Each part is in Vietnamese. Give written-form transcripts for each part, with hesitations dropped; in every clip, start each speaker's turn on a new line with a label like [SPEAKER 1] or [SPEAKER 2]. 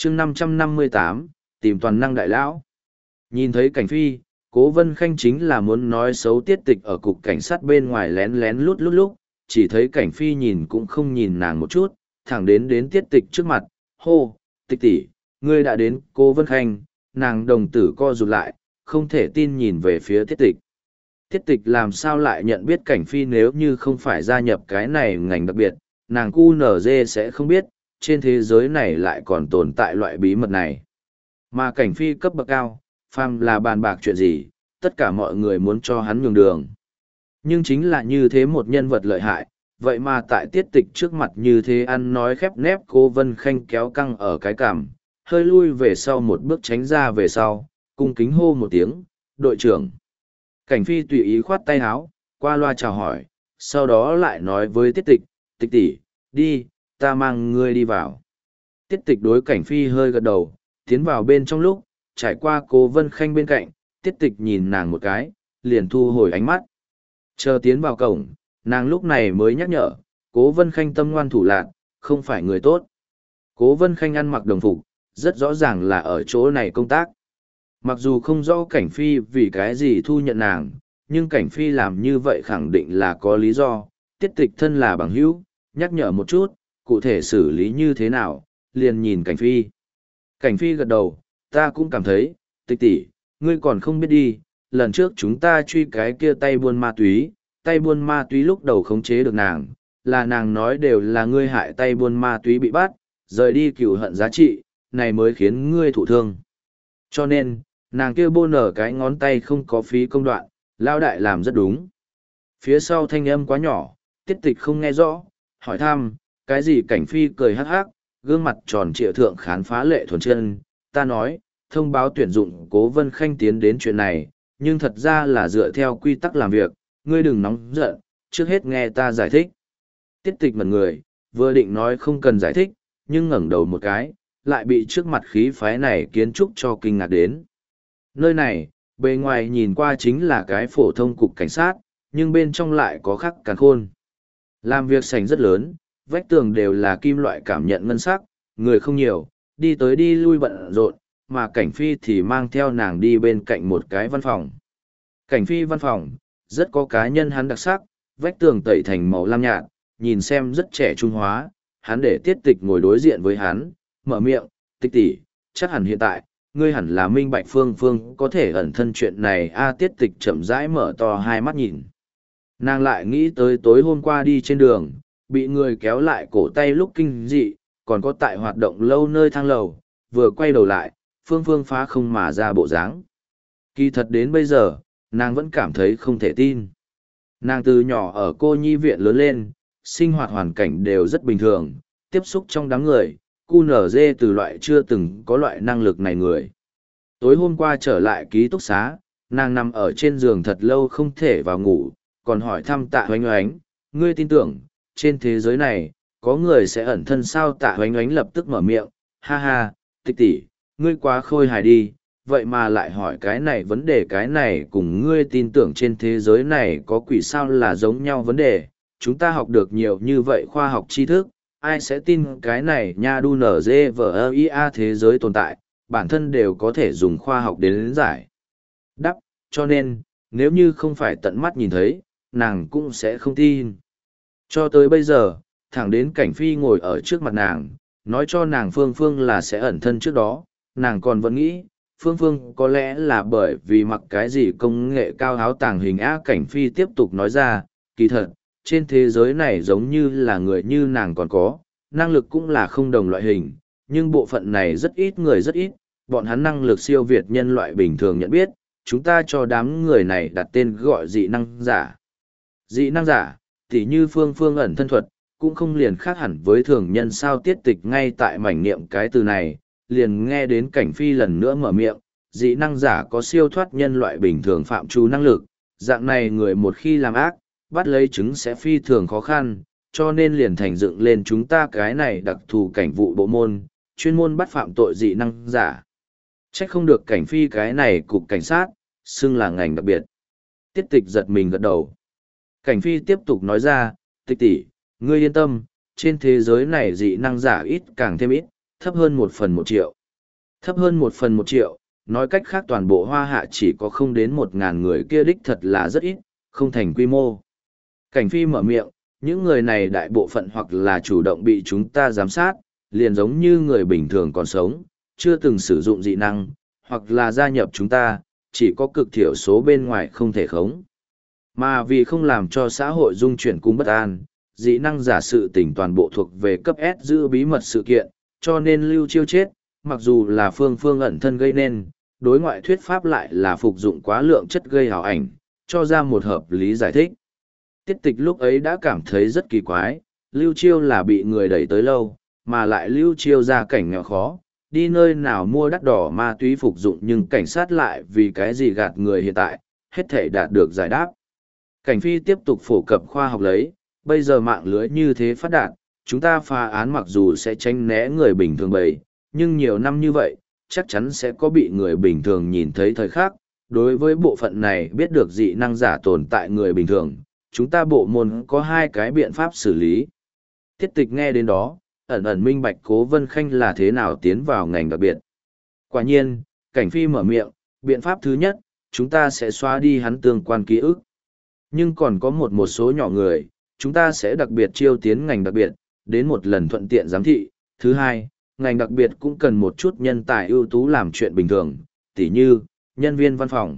[SPEAKER 1] chương 558, tìm toàn năng đại lão. Nhìn thấy cảnh phi, Cố Vân Khanh chính là muốn nói xấu Tiết Tịch ở cục cảnh sát bên ngoài lén lén lút lút lúc, chỉ thấy cảnh phi nhìn cũng không nhìn nàng một chút, thẳng đến Tiết Tịch trước mặt, hô, Tịch tỷ, ngươi đã đến. Cố Vân Khanh, nàng đồng tử co rụt lại, không thể tin nhìn về phía Tiết Tịch. Tiết Tịch làm sao lại nhận biết cảnh phi, nếu như không phải gia nhập cái này ngành đặc biệt, nàng QNZ sẽ không biết, trên thế giới này lại còn tồn tại loại bí mật này. Mà cảnh phi cấp bậc cao, phàm là bàn bạc chuyện gì, tất cả mọi người muốn cho hắn nhường đường. Nhưng chính là như thế một nhân vật lợi hại, vậy mà tại Tiết Tịch trước mặt như thế ăn nói khép nép. Cô Vân Khanh kéo căng ở cái cằm, hơi lui về sau một bước tránh ra về sau, cung kính hô một tiếng, đội trưởng. Cảnh phi tùy ý khoát tay áo, qua loa chào hỏi, sau đó lại nói với Tiết Tịch, Tịch tỷ, đi, ta mang ngươi đi vào. Tiết Tịch đối cảnh phi hơi gật đầu, tiến vào bên trong lúc, trải qua Cố Vân Khanh bên cạnh, Tiết Tịch nhìn nàng một cái, liền thu hồi ánh mắt. Chờ tiến vào cổng, nàng lúc này mới nhắc nhở, Cố Vân Khanh tâm ngoan thủ lạn, không phải người tốt. Cố Vân Khanh ăn mặc đồng phục, rất rõ ràng là ở chỗ này công tác. Mặc dù không rõ cảnh phi vì cái gì thu nhận nàng, nhưng cảnh phi làm như vậy khẳng định là có lý do. Tiết Tịch thân là bằng hữu, nhắc nhở một chút, cụ thể xử lý như thế nào, liền nhìn cảnh phi. Cảnh phi gật đầu, ta cũng cảm thấy, Tịch tỷ, ngươi còn không biết đi, lần trước chúng ta truy cái kia tay buôn ma túy lúc đầu khống chế được nàng, là nàng nói đều là ngươi hại tay buôn ma túy bị bắt, rời đi cừu hận giá trị, này mới khiến ngươi thụ thương. Cho nên, nàng kia bô nở cái ngón tay không có phí công đoạn, lao đại làm rất đúng. Phía sau thanh âm quá nhỏ, Tiết Tịch không nghe rõ, hỏi thăm, cái gì? Cảnh phi cười hắc hắc, gương mặt tròn trịa thượng khán phá lệ thuần chân, ta nói, thông báo tuyển dụng Cố Vân Khanh tiến đến chuyện này, nhưng thật ra là dựa theo quy tắc làm việc, ngươi đừng nóng giận, trước hết nghe ta giải thích. Tiết Tịch mật người, vừa định nói không cần giải thích, nhưng ngẩng đầu một cái, lại bị trước mặt khí phái này kiến trúc cho kinh ngạc đến. Nơi này, bề ngoài nhìn qua chính là cái phổ thông cục cảnh sát, nhưng bên trong lại có khắc càn khôn. Làm việc sảnh rất lớn, vách tường đều là kim loại cảm nhận ngân sắc, người không nhiều, đi tới đi lui bận rộn, mà cảnh phi thì mang theo nàng đi bên cạnh một cái văn phòng. Cảnh phi văn phòng, rất có cá nhân hắn đặc sắc, vách tường tẩy thành màu lam nhạt, nhìn xem rất trẻ trung hóa, hắn để Tiết Tịch ngồi đối diện với hắn, mở miệng, Tịch tỷ, chắc hẳn hiện tại, ngươi hẳn là minh bạch Phương Phương có thể ẩn thân chuyện này. Tiết Tịch chậm rãi mở to hai mắt nhìn. Nàng lại nghĩ tới tối hôm qua đi trên đường, bị người kéo lại cổ tay lúc kinh dị, còn có tại hoạt động lâu nơi thang lầu, vừa quay đầu lại, Phương Phương phá không mà ra bộ dáng. Kỳ thật đến bây giờ, nàng vẫn cảm thấy không thể tin. Nàng từ nhỏ ở cô nhi viện lớn lên, sinh hoạt hoàn cảnh đều rất bình thường, tiếp xúc trong đám người, QNZ từ loại chưa từng có loại năng lực này người. Tối hôm qua trở lại ký túc xá, nàng nằm ở trên giường thật lâu không thể vào ngủ, còn hỏi thăm Tạ Hoánh Oánh, ngươi tin tưởng, trên thế giới này, có người sẽ ẩn thân sao? Tạ Hoánh Oánh lập tức mở miệng, ha ha, Tịch tỷ, ngươi quá khôi hài đi, vậy mà lại hỏi cái này vấn đề, cái này cùng ngươi tin tưởng trên thế giới này có quỷ sao là giống nhau vấn đề. Chúng ta học được nhiều như vậy khoa học tri thức, ai sẽ tin cái này nha? Đu nở dê vờ ia thế giới tồn tại, bản thân đều có thể dùng khoa học đến giải đáp, cho nên, nếu như không phải tận mắt nhìn thấy, nàng cũng sẽ không tin. Cho tới bây giờ, thẳng đến cảnh phi ngồi ở trước mặt nàng, nói cho nàng Phương Phương là sẽ ẩn thân trước đó, nàng còn vẫn nghĩ, Phương Phương có lẽ là bởi vì mặc cái gì công nghệ cao áo tàng hình cảnh phi tiếp tục nói ra, kỳ thật, trên thế giới này giống như là người như nàng còn có, năng lực cũng là không đồng loại hình, nhưng bộ phận này rất ít người rất ít, bọn hắn năng lực siêu việt nhân loại bình thường nhận biết, chúng ta cho đám người này đặt tên gọi dị năng giả. Dị năng giả, tỉ như Phương Phương ẩn thân thuật, cũng không liền khác hẳn với thường nhân sao? Tiết Tịch ngay tại mảnh niệm cái từ này, liền nghe đến cảnh phi lần nữa mở miệng, dị năng giả có siêu thoát nhân loại bình thường phạm trù năng lực, dạng này người một khi làm ác, bắt lấy chứng sẽ phi thường khó khăn, cho nên liền thành dựng lên chúng ta cái này đặc thù cảnh vụ bộ môn, chuyên môn bắt phạm tội dị năng giả. Trách không được cảnh phi cái này cục cảnh sát, xưng là ngành đặc biệt. Tiết Tịch giật mình gật đầu. Cảnh phi tiếp tục nói ra, Tịch tỷ, ngươi yên tâm, trên thế giới này dị năng giả ít càng thêm ít, thấp hơn 1/1 triệu. Thấp hơn 1/1 triệu, nói cách khác toàn bộ Hoa Hạ chỉ có không đến 1.000 người kia đích thật là rất ít, không thành quy mô. Cảnh Phi mở miệng, những người này đại bộ phận hoặc là chủ động bị chúng ta giám sát, liền giống như người bình thường còn sống, chưa từng sử dụng dị năng, hoặc là gia nhập chúng ta, chỉ có cực thiểu số bên ngoài không thể khống. Mà vì không làm cho xã hội dung chuyển cung bất an, dị năng giả sự tình toàn bộ thuộc về cấp S giữ bí mật sự kiện, cho nên Lưu Chiêu chết, mặc dù là Phương Phương ẩn thân gây nên, đối ngoại thuyết pháp lại là phục dụng quá lượng chất gây ảo ảnh, cho ra một hợp lý giải thích. Tiết Tịch lúc ấy đã cảm thấy rất kỳ quái, Lưu Chiêu là bị người đẩy tới lâu, mà lại Lưu Chiêu ra cảnh nghèo khó, đi nơi nào mua đắt đỏ ma túy phục dụng nhưng cảnh sát lại vì cái gì gạt người hiện tại, hết thể đạt được giải đáp. Cảnh Phi tiếp tục phổ cập khoa học lấy, bây giờ mạng lưới như thế phát đạt, chúng ta phá án mặc dù sẽ tránh né người bình thường bầy, nhưng nhiều năm như vậy, chắc chắn sẽ có bị người bình thường nhìn thấy thời khắc. Đối với bộ phận này biết được dị năng giả tồn tại người bình thường, chúng ta bộ môn có 2 cái biện pháp xử lý. Tiết Tịch nghe đến đó, ẩn ẩn minh bạch Cố Vân Khanh là thế nào tiến vào ngành đặc biệt. Quả nhiên, Cảnh Phi mở miệng, biện pháp thứ nhất, chúng ta sẽ xóa đi hắn tương quan ký ức. Nhưng còn có một số nhỏ người, chúng ta sẽ đặc biệt chiêu tiến ngành đặc biệt, đến một lần thuận tiện giám thị. Thứ hai, ngành đặc biệt cũng cần một chút nhân tài ưu tú làm chuyện bình thường, tỉ như, nhân viên văn phòng.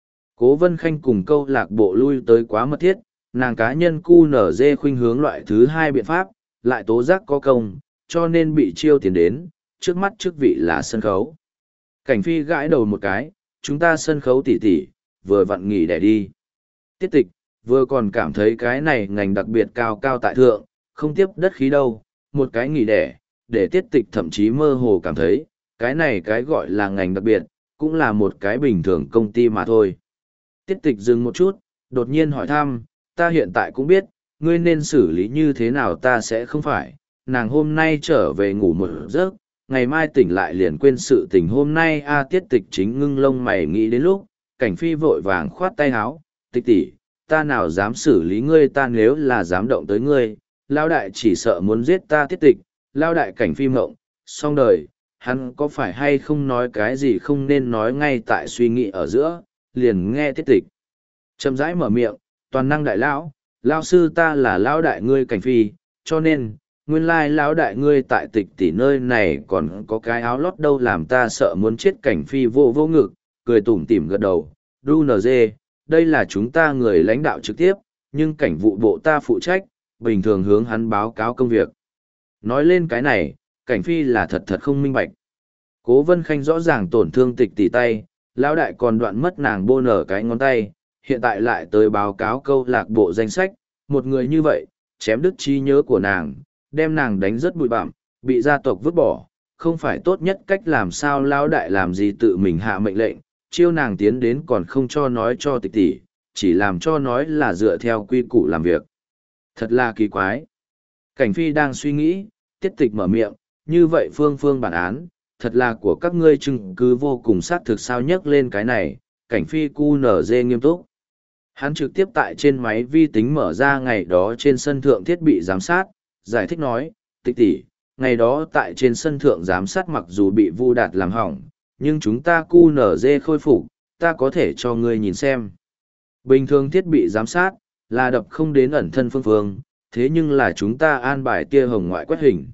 [SPEAKER 1] Cố Vân Khanh cùng câu lạc bộ lui tới quá mật thiết, nàng cá nhân QNZ khuynh hướng loại thứ 2 biện pháp, lại tố giác có công, cho nên bị chiêu tiến đến, trước mắt chức vị là sân khấu. Cảnh Phi gãi đầu một cái, chúng ta sân khấu tỉ tỉ, vừa vặn nghỉ để đi. Tiết Tịch, vừa còn cảm thấy cái này ngành đặc biệt cao cao tại thượng, không tiếp đất khí đâu, một cái nghỉ để Tiết Tịch thậm chí mơ hồ cảm thấy, cái này cái gọi là ngành đặc biệt, cũng là một cái bình thường công ty mà thôi. Tiết Tịch dừng một chút, đột nhiên hỏi thăm, ta hiện tại cũng biết, ngươi nên xử lý như thế nào ta sẽ không phải, nàng hôm nay trở về ngủ một giấc, ngày mai tỉnh lại liền quên sự tình hôm nay Tiết Tịch chính ngưng lông mày nghĩ đến lúc, Cảnh Phi vội vàng khoát tay áo, Tịch tỷ, ta nào dám xử lý ngươi, ta nếu là dám động tới ngươi, Lao đại chỉ sợ muốn giết ta. Tiết Tịch, Lao đại Cảnh Phi mộng, xong đời, hắn có phải hay không nói cái gì không nên nói ngay tại suy nghĩ ở giữa, liền nghe Tiết Tịch chậm rãi mở miệng, toàn năng đại lão, lao sư ta là lão đại ngươi Cảnh Phi, cho nên, nguyên lai lão đại ngươi tại Tịch tỷ nơi này còn có cái áo lót đâu, làm ta sợ muốn chết. Cảnh Phi vô vô ngực, cười tủm tỉm gật đầu, DUNZ, đây là chúng ta người lãnh đạo trực tiếp, nhưng cảnh vụ bộ ta phụ trách, bình thường hướng hắn báo cáo công việc. Nói lên cái này, Cảnh Phi là thật không minh bạch. Cố Vân Khanh rõ ràng tổn thương Tịch tỷ tay, lão đại còn đoạn mất nàng bô nở cái ngón tay, hiện tại lại tới báo cáo câu lạc bộ danh sách, một người như vậy, chém đứt trí nhớ của nàng, đem nàng đánh rất bụi bặm, bị gia tộc vứt bỏ, không phải tốt nhất cách. Làm sao lão đại làm gì tự mình hạ mệnh lệnh, chiêu nàng tiến đến còn không cho nói cho Tịch tỷ, chỉ làm cho nói là dựa theo quy củ làm việc. Thật là kỳ quái. Cảnh Phi đang suy nghĩ, Tiết Tịch mở miệng, như vậy Phương bản án, thật là của các ngươi chứng cứ vô cùng xác thực. Sao nhắc lên cái này, Cảnh Phi QNZ nghiêm túc. Hắn trực tiếp tại trên máy vi tính mở ra ngày đó trên sân thượng thiết bị giám sát, giải thích nói, Tịch tỷ, ngày đó tại trên sân thượng giám sát mặc dù bị Vu Đạt làm hỏng, nhưng chúng ta QNZ khôi phục, ta có thể cho ngươi nhìn xem. Bình thường thiết bị giám sát, là đập không đến ẩn thân Phương, thế nhưng là chúng ta an bài tia hồng ngoại quét hình.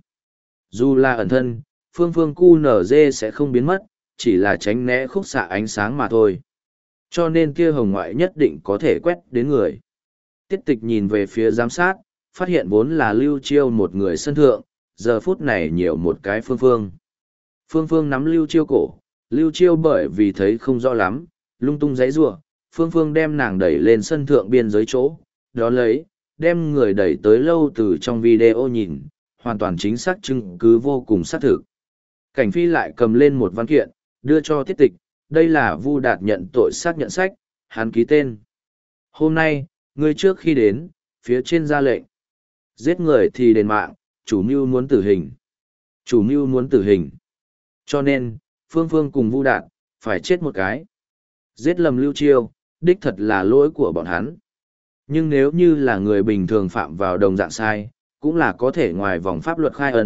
[SPEAKER 1] Dù là ẩn thân, Phương QNZ sẽ không biến mất, chỉ là tránh né khúc xạ ánh sáng mà thôi. Cho nên tia hồng ngoại nhất định có thể quét đến người. Tiết Tịch nhìn về phía giám sát, phát hiện vốn là Lưu Chiêu một người sân thượng, giờ phút này nhiều một cái Phương. Phương nắm Lưu Chiêu cổ, Lưu Chiêu bởi vì thấy không rõ lắm, lung tung giãy giụa, Phương đem nàng đẩy lên sân thượng biên giới chỗ, đó lấy, đem người đẩy tới lâu từ trong video nhìn, hoàn toàn chính xác chứng cứ vô cùng xác thực. Cảnh Phi lại cầm lên một văn kiện, đưa cho Tiết Tịch, đây là Vu Đạt nhận tội xác nhận sách, hắn ký tên. Hôm nay, ngươi trước khi đến, phía trên ra lệnh. Giết người thì đền mạng, chủ mưu muốn tử hình. Chủ mưu muốn tử hình. Cho nên, Phương cùng Vu Đạt, phải chết một cái. Giết lầm Lưu Chiêu, đích thật là lỗi của bọn hắn. Nhưng nếu như là người bình thường phạm vào đồng dạng sai, cũng là có thể ngoài vòng pháp luật khai ân,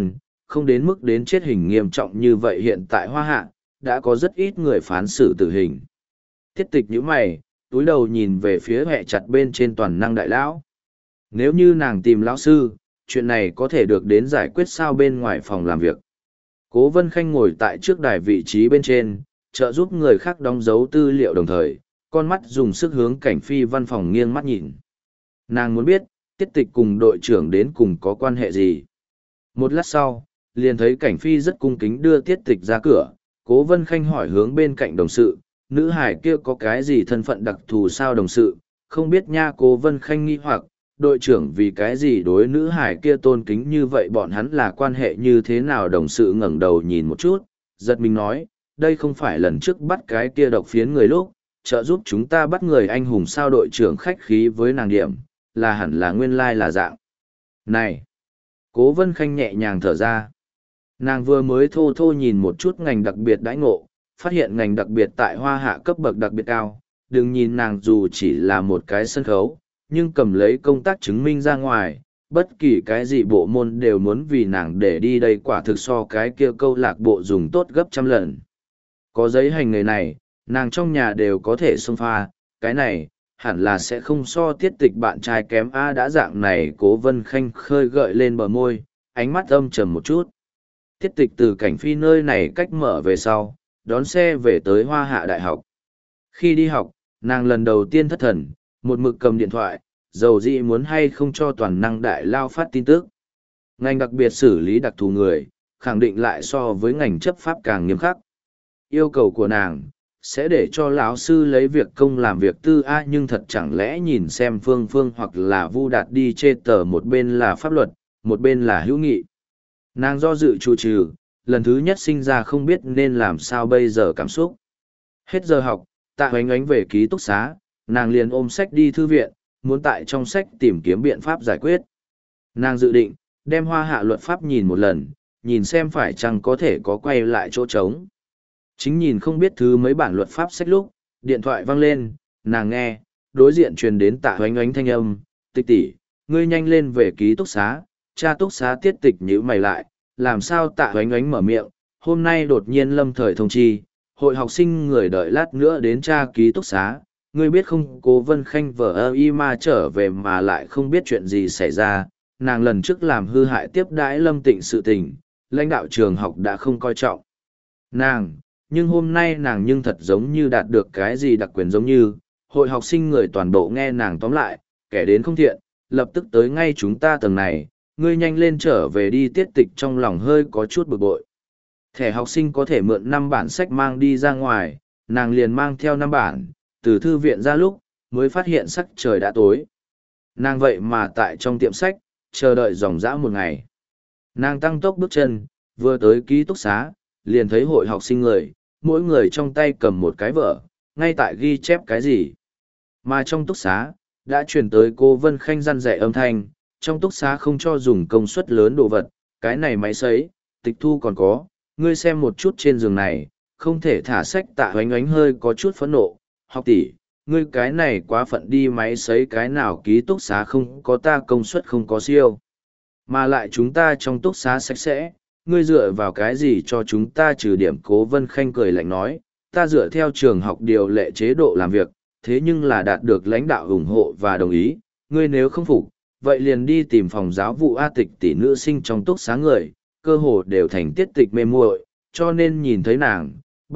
[SPEAKER 1] không đến mức đến chết hình nghiêm trọng như vậy. Hiện tại Hoa Hạ đã có rất ít người phán xử tử hình. Tiết Tịch nhíu mày, túi đầu nhìn về phía hệ chặt bên trên toàn năng đại lão. Nếu như nàng tìm lão sư, chuyện này có thể được đến giải quyết sao bên ngoài phòng làm việc. Cố Vân Khanh ngồi tại trước đài vị trí bên trên, trợ giúp người khác đóng dấu tư liệu đồng thời, con mắt dùng sức hướng Cảnh Phi văn phòng nghiêng mắt nhìn. Nàng muốn biết, Tiết Tịch cùng đội trưởng đến cùng có quan hệ gì. Một lát sau, liền thấy Cảnh Phi rất cung kính đưa Tiết Tịch ra cửa. Cố Vân Khanh hỏi hướng bên cạnh đồng sự, nữ hải kia có cái gì thân phận đặc thù sao đồng sự, không biết nha. Cố Vân Khanh nghi hoặc, đội trưởng vì cái gì đối nữ hải kia tôn kính như vậy, bọn hắn là quan hệ như thế nào? Đồng sự ngẩng đầu nhìn một chút, giật mình nói, đây không phải lần trước bắt cái kia độc phiến người lúc, trợ giúp chúng ta bắt người anh hùng sao? Đội trưởng khách khí với nàng điểm, là hẳn là nguyên lai là dạng này. Cố Vân Khanh nhẹ nhàng thở ra. Nàng vừa mới thô thô nhìn một chút ngành đặc biệt đãi ngộ, phát hiện ngành đặc biệt tại Hoa Hạ cấp bậc đặc biệt cao. Đừng nhìn nàng dù chỉ là một cái sân khấu, nhưng cầm lấy công tác chứng minh ra ngoài, bất kỳ cái gì bộ môn đều muốn vì nàng để đi. Đây quả thực so cái kia câu lạc bộ dùng tốt gấp trăm lần. Có giấy hành nghề này, nàng trong nhà đều có thể xông pha, cái này, hẳn là sẽ không so Tiết Tịch bạn trai kém a. Đã dạng này. Cố Vân Khanh khơi gợi lên bờ môi, ánh mắt âm trầm một chút. Tiết Tịch từ Cảnh Phi nơi này cách mở về sau, đón xe về tới Hoa Hạ Đại học. Khi đi học, nàng lần đầu tiên thất thần, một mực cầm điện thoại, dầu dĩ muốn hay không cho toàn năng đại lao phát tin tức. Ngành đặc biệt xử lý đặc thù người, khẳng định lại so với ngành chấp pháp càng nghiêm khắc. Yêu cầu của nàng sẽ để cho lão sư lấy việc công làm việc tư a, nhưng thật chẳng lẽ nhìn xem Phương Phương hoặc là Vu Đạt đi chê tờ, một bên là pháp luật, một bên là hữu nghị. Nàng do dự trụ trừ, lần thứ nhất sinh ra không biết nên làm sao bây giờ cảm xúc. Hết giờ học, Tạ Hoánh Ánh về ký túc xá, nàng liền ôm sách đi thư viện, muốn tại trong sách tìm kiếm biện pháp giải quyết. Nàng dự định đem Hoa Hạ luật pháp nhìn một lần, nhìn xem phải chăng có thể có quay lại chỗ trống. Chính nhìn không biết thứ mấy bản luật pháp sách lúc, điện thoại vang lên, nàng nghe, đối diện truyền đến Tạ Hoánh Ánh thanh âm, Tịch tỷ, ngươi nhanh lên về ký túc xá. Cha túc xá Tiết Tịch nhíu mày lại, làm sao? Tạ Hoánh Ánh mở miệng, hôm nay đột nhiên lâm thời thông chi, hội học sinh người đợi lát nữa đến tra ký túc xá. Ngươi biết không? Cố Vân Khanh vợ y mà trở về mà lại không biết chuyện gì xảy ra. Nàng lần trước làm hư hại tiếp đãi Lâm Tịnh sự tình, lãnh đạo trường học đã không coi trọng nàng, nhưng hôm nay nàng nhưng thật giống như đạt được cái gì đặc quyền, giống như hội học sinh người toàn bộ nghe nàng tóm lại, kẻ đến không thiện, lập tức tới ngay chúng ta tầng này, ngươi nhanh lên trở về đi. Tiết Tịch trong lòng hơi có chút bực bội. Thẻ học sinh có thể mượn 5 bản sách mang đi ra ngoài, nàng liền mang theo 5 bản, từ thư viện ra lúc, mới phát hiện sắc trời đã tối. Nàng vậy mà tại trong tiệm sách, chờ đợi dòng dã một ngày. Nàng tăng tốc bước chân, vừa tới ký túc xá, liền thấy hội học sinh người, mỗi người trong tay cầm một cái vở, ngay tại ghi chép cái gì. Mà trong túc xá, đã truyền tới Cố Vân Khanh răn dạy âm thanh, trong túc xá không cho dùng công suất lớn đồ vật, cái này máy sấy, tịch thu còn có, ngươi xem một chút trên giường này, không thể thả sách. Tạ Hoánh Ánh hơi có chút phẫn nộ, học tỷ, ngươi cái này quá phận đi, máy sấy cái nào ký túc xá không có ta công suất không có siêu. Mà lại chúng ta trong túc xá sạch sẽ, ngươi dựa vào cái gì cho chúng ta trừ điểm? Cố Vân Khanh cười lạnh nói, ta dựa theo trường học điều lệ chế độ làm việc, thế nhưng là đạt được lãnh đạo ủng hộ và đồng ý, ngươi nếu không phục, vậy liền đi tìm phòng giáo vụ. A Tịch tỷ nữ sinh trong túc xá người, cơ hồ đều thành Tiết Tịch mê muội, cho nên nhìn thấy nàng,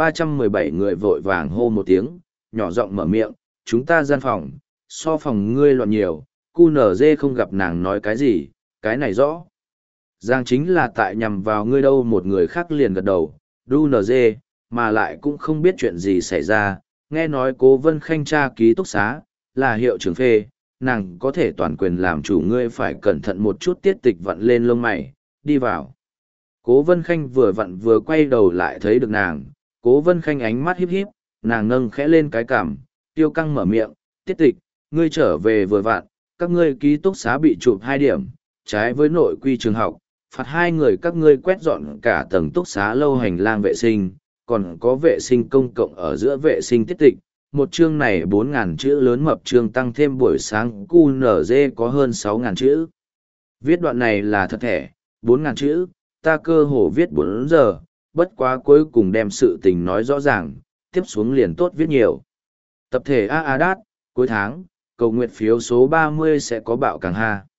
[SPEAKER 1] 317 người vội vàng hô một tiếng, nhỏ giọng mở miệng, chúng ta gian phòng, so phòng ngươi loạn nhiều. QNZ không gặp nàng nói cái gì, cái này rõ ràng chính là tại nhằm vào ngươi đâu. Một người khác liền gật đầu, QNZ, mà lại cũng không biết chuyện gì xảy ra, nghe nói Cố Vân Khanh tra ký túc xá, là hiệu trưởng phê, nàng có thể toàn quyền làm chủ, ngươi phải cẩn thận một chút. Tiết Tịch vặn lên lông mày, đi vào. Cố Vân Khanh vừa vặn vừa quay đầu lại thấy được nàng, Cố Vân Khanh ánh mắt híp híp, nàng nâng khẽ lên cái cằm, tiêu căng mở miệng, Tiết Tịch, ngươi trở về vừa vặn, các ngươi ký túc xá bị chụp 2 điểm, trái với nội quy trường học, phạt 2 người các ngươi quét dọn cả tầng túc xá lâu hành lang vệ sinh, còn có vệ sinh công cộng ở giữa vệ sinh. Tiết Tịch, một chương này 4.000 chữ lớn mập chương tăng thêm buổi sáng QNZ có hơn 6.000 chữ. Viết đoạn này là thật thẻ, 4.000 chữ, ta cơ hồ viết 4 giờ, bất quá cuối cùng đem sự tình nói rõ ràng, tiếp xuống liền tốt viết nhiều. Tập thể Aadat, cuối tháng, cầu nguyện phiếu số 30 sẽ có bạo càng ha.